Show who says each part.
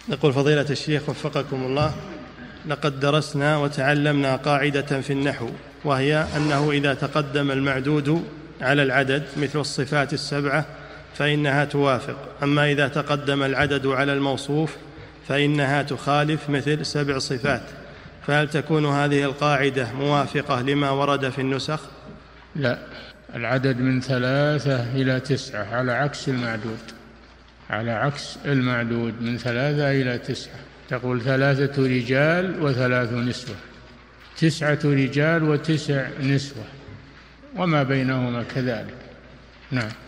Speaker 1: يقول فضيلة الشيخ وفقكم الله، لقد درسنا وتعلمنا قاعدة في النحو، وهي أنه إذا تقدم المعدود على العدد مثل الصفات السبعة فإنها توافق، أما إذا تقدم العدد على الموصوف فإنها تخالف مثل 7 صفات، فهل تكون هذه القاعدة موافقة لما ورد في النسخ؟
Speaker 2: لا، العدد من 3 إلى 9 على عكس المعدود، على عكس المعدود من 3 إلى 9. تقول 3 رجال و3 نسوة، 9 رجال و9 نسوة، وما بينهما كذلك. نعم.